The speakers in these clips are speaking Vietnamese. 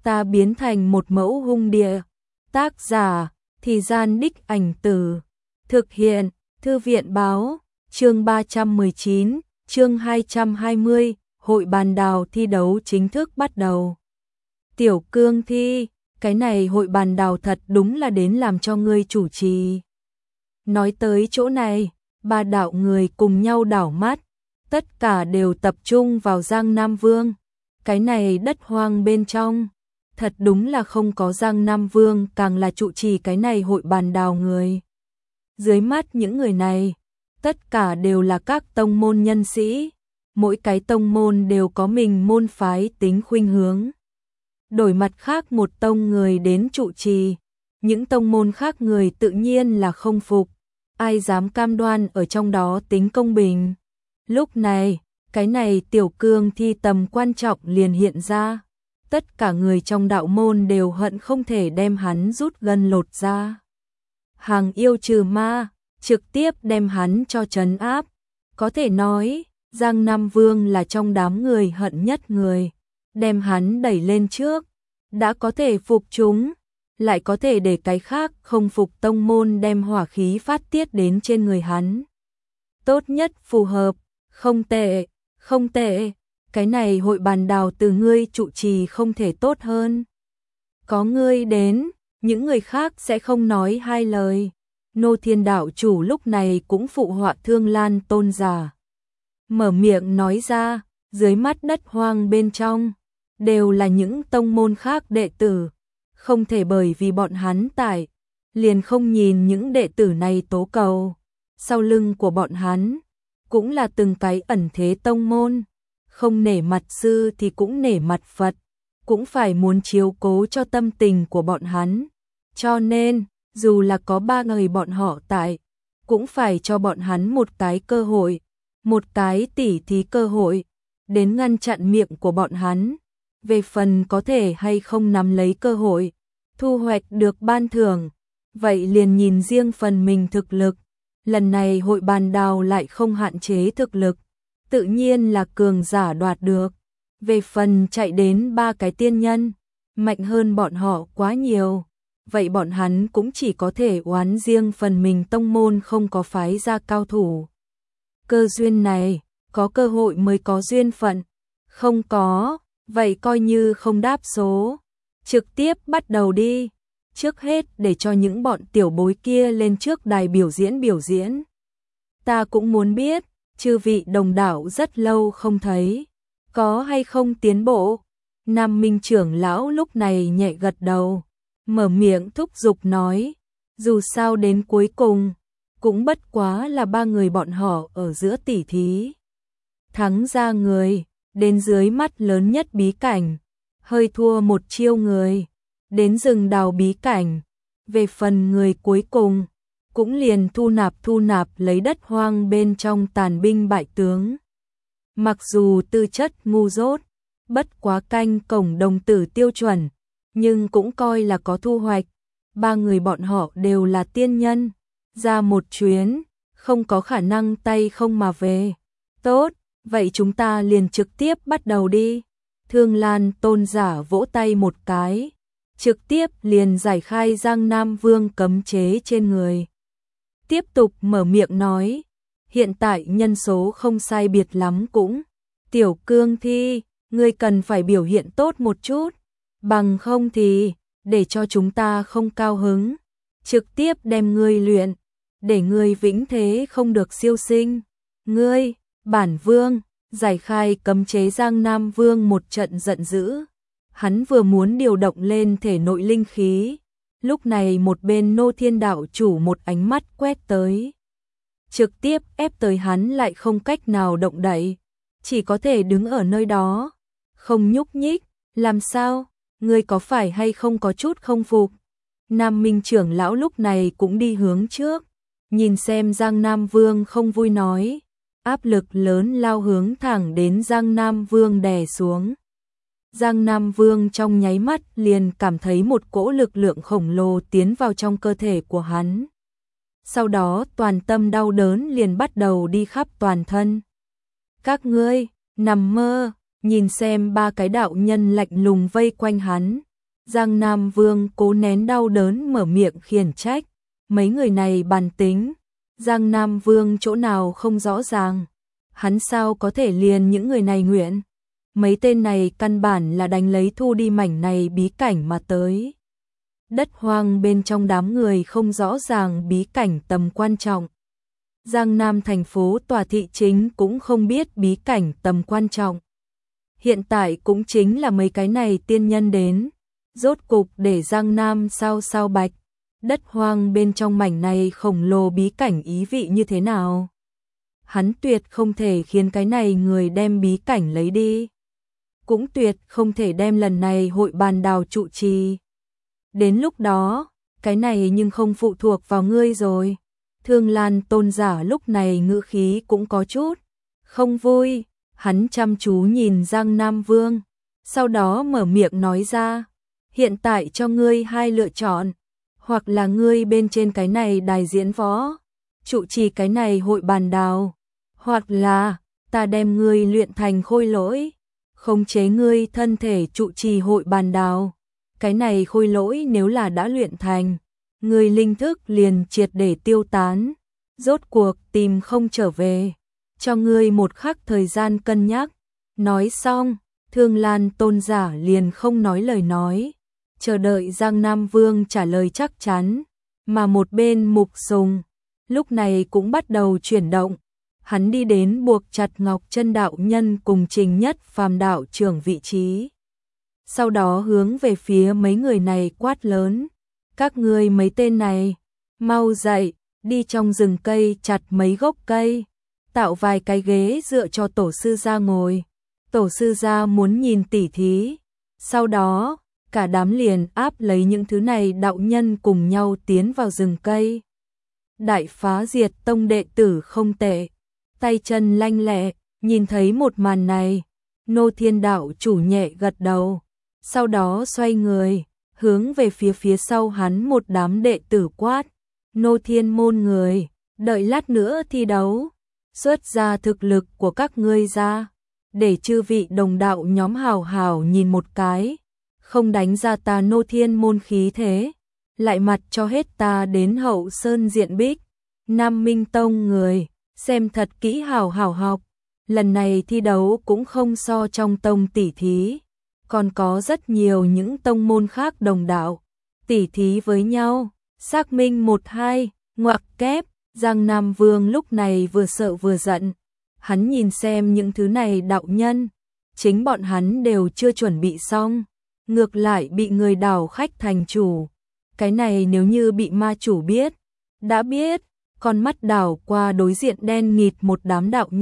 ta biến thành một mẫu hung địa. Tác giả, Thì Gian Đích Ảnh Tử. Thực hiện, Thư viện báo, chương 319, chương 220, hội bàn đào thi đấu chính thức bắt đầu. Tiểu Cương Thi, cái này hội bàn đào thật đúng là đến làm cho ngươi chủ trì. Nói tới chỗ này, ba đạo người cùng nhau đảo mắt, tất cả đều tập trung vào Giang Nam Vương. Cái này đất hoang bên trong, thật đúng là không có Giang Nam Vương càng là trụ trì cái này hội bàn đào người. Dưới mắt những người này, tất cả đều là các tông môn nhân sĩ, mỗi cái tông môn đều có mình môn phái tính khuynh hướng. Đổi mặt khác một tông người đến trụ trì, những tông môn khác người tự nhiên là không phục, ai dám cam đoan ở trong đó tính công bình. Lúc này, cái này Tiểu Cương Thi tầm quan trọng liền hiện ra, tất cả người trong đạo môn đều hận không thể đem hắn rút gân lột ra. Hàng yêu trừ ma, trực tiếp đem hắn cho trấn áp, có thể nói, Giang Nam Vương là trong đám người hận nhất người, đem hắn đẩy lên trước, đã có thể phục chúng, lại có thể để cái khác không phục tông môn đem hỏa khí phát tiết đến trên người hắn. Tốt nhất phù hợp, không tệ, không tệ, cái này hội bàn đào từ ngươi trụ trì không thể tốt hơn. Có ngươi đến, những người khác sẽ không nói hai lời. Nô Thiên đạo chủ lúc này cũng phụ họa Thương Lan tôn giả. Mở miệng nói ra, dưới mắt đất hoang bên trong, đều là những tông môn khác đệ tử. Không thể bởi vì bọn hắn tại, liền không nhìn những đệ tử này tố cầu. Sau lưng của bọn hắn, cũng là từng cái ẩn thế tông môn. Không nể mặt sư thì cũng nể mặt Phật, cũng phải muốn chiếu cố cho tâm tình của bọn hắn. Cho nên, dù là có ba người bọn họ tại, cũng phải cho bọn hắn một cái cơ hội, một cái tỉ thí cơ hội, đến ngăn chặn miệng của bọn hắn. Về phần có thể hay không nắm lấy cơ hội, thu hoạch được ban thưởng, vậy liền nhìn riêng phần mình thực lực. Lần này hội bàn đào lại không hạn chế thực lực, tự nhiên là cường giả đoạt được. Về phần chạy đến ba cái tiên nhân, mạnh hơn bọn họ quá nhiều, vậy bọn hắn cũng chỉ có thể oán riêng phần mình tông môn không có phái ra cao thủ. Cơ duyên này, có cơ hội mới có duyên phận, không có, vậy coi như không đáp số. Trực tiếp bắt đầu đi, trước hết để cho những bọn tiểu bối kia lên trước đài biểu diễn. Ta cũng muốn biết, chư vị đồng đạo rất lâu không thấy, có hay không tiến bộ. Nam Minh trưởng lão lúc này nhẹ gật đầu, mở miệng thúc giục nói, dù sao đến cuối cùng, cũng bất quá là ba người bọn họ ở giữa tỉ thí. Thắng ra người, đến dưới mắt lớn nhất bí cảnh, hơi thua một chiêu người, đến rừng đào bí cảnh. Về phần người cuối cùng, cũng liền thu nạp lấy đất hoang bên trong tàn binh bại tướng. Mặc dù tư chất ngu dốt, bất quá canh cổng đồng tử tiêu chuẩn, nhưng cũng coi là có thu hoạch. Ba người bọn họ đều là tiên nhân, ra một chuyến, không có khả năng tay không mà về. Tốt, vậy chúng ta liền trực tiếp bắt đầu đi. Thương Lan tôn giả vỗ tay một cái, trực tiếp liền giải khai Giang Nam Vương cấm chế trên người. Tiếp tục mở miệng nói, hiện tại nhân số không sai biệt lắm cũng. Tiểu Cương Thi, ngươi cần phải biểu hiện tốt một chút, bằng không thì, để cho chúng ta không cao hứng, trực tiếp đem ngươi luyện, để ngươi vĩnh thế không được siêu sinh. Ngươi, bản vương, giải khai cấm chế Giang Nam Vương một trận giận dữ. Hắn vừa muốn điều động lên thể nội linh khí, lúc này một bên Nô Thiên đạo chủ một ánh mắt quét tới, trực tiếp ép tới hắn lại không cách nào động đậy, chỉ có thể đứng ở nơi đó, không nhúc nhích. Làm sao, ngươi có phải hay không có chút không phục? Nam Minh trưởng lão lúc này cũng đi hướng trước, nhìn xem Giang Nam Vương không vui nói, áp lực lớn lao hướng thẳng đến Giang Nam Vương đè xuống. Giang Nam Vương trong nháy mắt liền cảm thấy một cỗ lực lượng khổng lồ tiến vào trong cơ thể của hắn. Sau đó toàn tâm đau đớn liền bắt đầu đi khắp toàn thân. Các ngươi, nằm mơ, nhìn xem ba cái đạo nhân lạnh lùng vây quanh hắn, Giang Nam Vương cố nén đau đớn mở miệng khiển trách, mấy người này bàn tính, Giang Nam Vương chỗ nào không rõ ràng, hắn sao có thể liền những người này nguyện, mấy tên này căn bản là đánh lấy thu đi mảnh này bí cảnh mà tới. Đất hoang bên trong đám người không rõ ràng bí cảnh tầm quan trọng. Giang Nam thành phố tòa thị chính cũng không biết bí cảnh tầm quan trọng. Hiện tại cũng chính là mấy cái này tiên nhân đến, rốt cục để Giang Nam sao bạch, đất hoang bên trong mảnh này khổng lồ bí cảnh ý vị như thế nào. Hắn tuyệt không thể khiến cái này người đem bí cảnh lấy đi. Cũng tuyệt không thể đem lần này hội bàn đào trụ trì. Đến lúc đó, cái này nhưng không phụ thuộc vào ngươi rồi. Thương Lan Tôn giả lúc này ngữ khí cũng có chút không vui, hắn chăm chú nhìn Giang Nam Vương, sau đó mở miệng nói ra, hiện tại cho ngươi hai lựa chọn, hoặc là ngươi bên trên cái này đài diễn võ, trụ trì cái này hội bàn đào, hoặc là ta đem ngươi luyện thành khôi lỗi, khống chế ngươi thân thể trụ trì hội bàn đào. Cái này khôi lỗi nếu là đã luyện thành, người linh thức liền triệt để tiêu tán, rốt cuộc tìm không trở về, cho ngươi một khắc thời gian cân nhắc. Nói xong, Thương Lan Tôn giả liền không nói lời nói, chờ đợi Giang Nam Vương trả lời chắc chắn, mà một bên Mục Sùng, lúc này cũng bắt đầu chuyển động, hắn đi đến buộc chặt Ngọc Chân đạo nhân cùng Trình Nhất Phàm đạo trưởng vị trí. Sau đó hướng về phía mấy người này quát lớn, các ngươi mấy tên này, mau dậy, đi trong rừng cây chặt mấy gốc cây, tạo vài cái ghế dựa cho tổ sư gia ngồi, tổ sư gia muốn nhìn tỉ thí. Sau đó, cả đám liền áp lấy những thứ này đạo nhân cùng nhau tiến vào rừng cây. Đại Phá Diệt Tông đệ tử không tệ, tay chân lanh lẹ, nhìn thấy một màn này, Nô Thiên đạo chủ nhẹ gật đầu. Sau đó xoay người, hướng về phía sau hắn một đám đệ tử quát, Nô Thiên môn người, đợi lát nữa thi đấu, xuất ra thực lực của các ngươi ra, để chư vị đồng đạo nhóm hào hào nhìn một cái, không đánh ra ta Nô Thiên môn khí thế, lại mặt cho hết ta đến Hậu Sơn Diện Bích, Nam Minh Tông người, xem thật kỹ hào hào học, lần này thi đấu cũng không so trong tông tỷ thí. Còn có rất nhiều những tông môn khác đồng đạo, tỉ thí với nhau, xác minh 1-2, ngoặc kép, Giang Nam Vương lúc này vừa sợ vừa giận, hắn nhìn xem những thứ này đạo nhân, chính bọn hắn đều chưa chuẩn bị xong, ngược lại bị người đảo khách thành chủ, cái này nếu như bị ma chủ biết, đã biết, con mắt đảo qua đối diện đen nghịt một đám đạo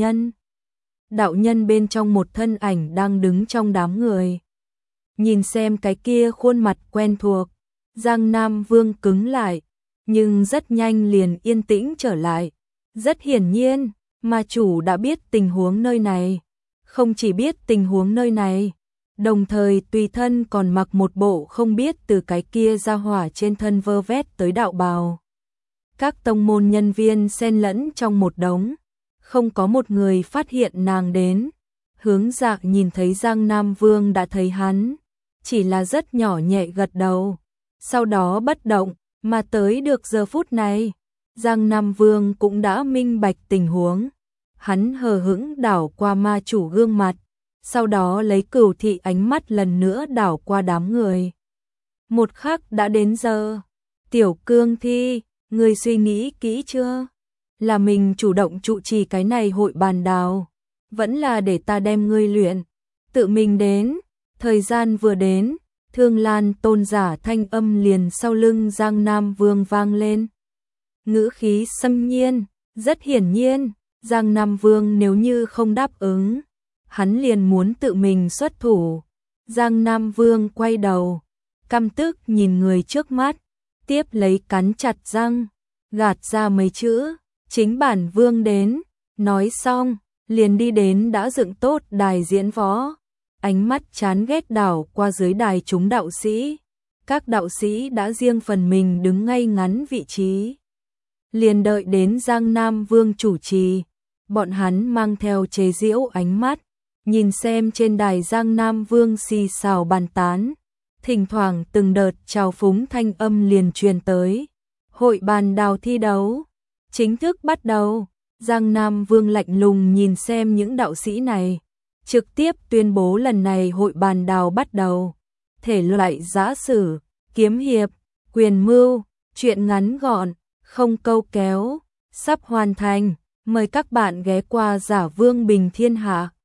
nhân bên trong một thân ảnh đang đứng trong đám người. Nhìn xem cái kia khuôn mặt quen thuộc, Giang Nam Vương cứng lại, nhưng rất nhanh liền yên tĩnh trở lại. Rất hiển nhiên, ma chủ đã biết tình huống nơi này, không chỉ biết tình huống nơi này, đồng thời tùy thân còn mặc một bộ không biết từ cái kia ra hỏa trên thân vơ vét tới đạo bào. Các tông môn nhân viên xen lẫn trong một đống, không có một người phát hiện nàng đến. Hướng Dạ nhìn thấy Giang Nam Vương đã thấy hắn, chỉ là rất nhỏ nhẹ gật đầu, sau đó bất động, mà tới được giờ phút này, Giang Nam Vương cũng đã minh bạch tình huống, hắn hờ hững đảo qua ma chủ gương mặt, sau đó lấy Cửu thị ánh mắt lần nữa đảo qua đám người. Một khắc đã đến giờ, Tiểu Cương Thi, ngươi suy nghĩ kỹ chưa? Là mình chủ động trụ trì cái này hội bàn đào, vẫn là để ta đem ngươi luyện, tự mình đến. Thời gian vừa đến, Thương Lan Tôn giả thanh âm liền sau lưng Giang Nam Vương vang lên. Ngữ khí xâm nhiên, rất hiển nhiên, Giang Nam Vương nếu như không đáp ứng, hắn liền muốn tự mình xuất thủ. Giang Nam Vương quay đầu, căm tức nhìn người trước mắt, tiếp lấy cắn chặt răng, gạt ra mấy chữ, chính bản Vương đến, nói xong, liền đi đến đã dựng tốt đài diễn võ. Ánh mắt chán ghét đảo qua dưới đài chúng đạo sĩ, các đạo sĩ đã riêng phần mình đứng ngay ngắn vị trí. Liền đợi đến Giang Nam Vương chủ trì, bọn hắn mang theo chế giễu ánh mắt, nhìn xem trên đài Giang Nam Vương xì xào bàn tán, thỉnh thoảng từng đợt trào phúng thanh âm liền truyền tới. Hội bàn đào thi đấu chính thức bắt đầu. Giang Nam Vương lạnh lùng nhìn xem những đạo sĩ này, trực tiếp tuyên bố lần này hội bàn đào bắt đầu. Thể loại giã sử, kiếm hiệp, quyền mưu, truyện ngắn gọn, không câu kéo, sắp hoàn thành. Mời các bạn ghé qua Giả Vương Bình Thiên Hạ.